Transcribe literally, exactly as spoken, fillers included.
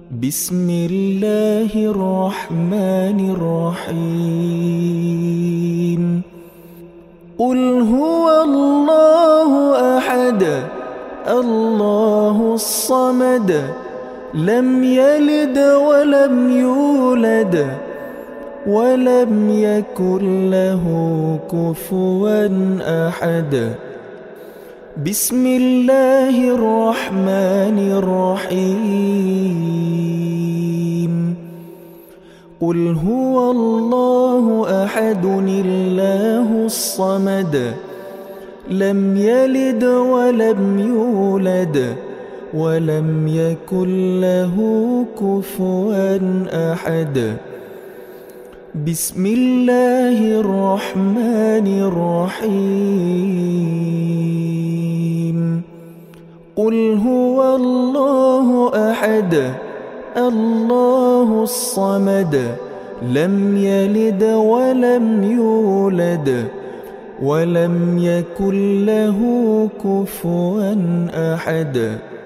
بسم الله الرحمن الرحيم قل هو الله أحد الله الصمد لم يلد ولم يولد ولم يكن له كفوا أحد بسم الله الرحمن الرحيم قل هو الله أحد الله الصمد لم يلد ولم يولد ولم يكن له كفوا أحد بسم الله الرحمن الرحيم قل هو الله أحد الله الصمد لم يلد ولم يولد ولم يكن له كفوا أحد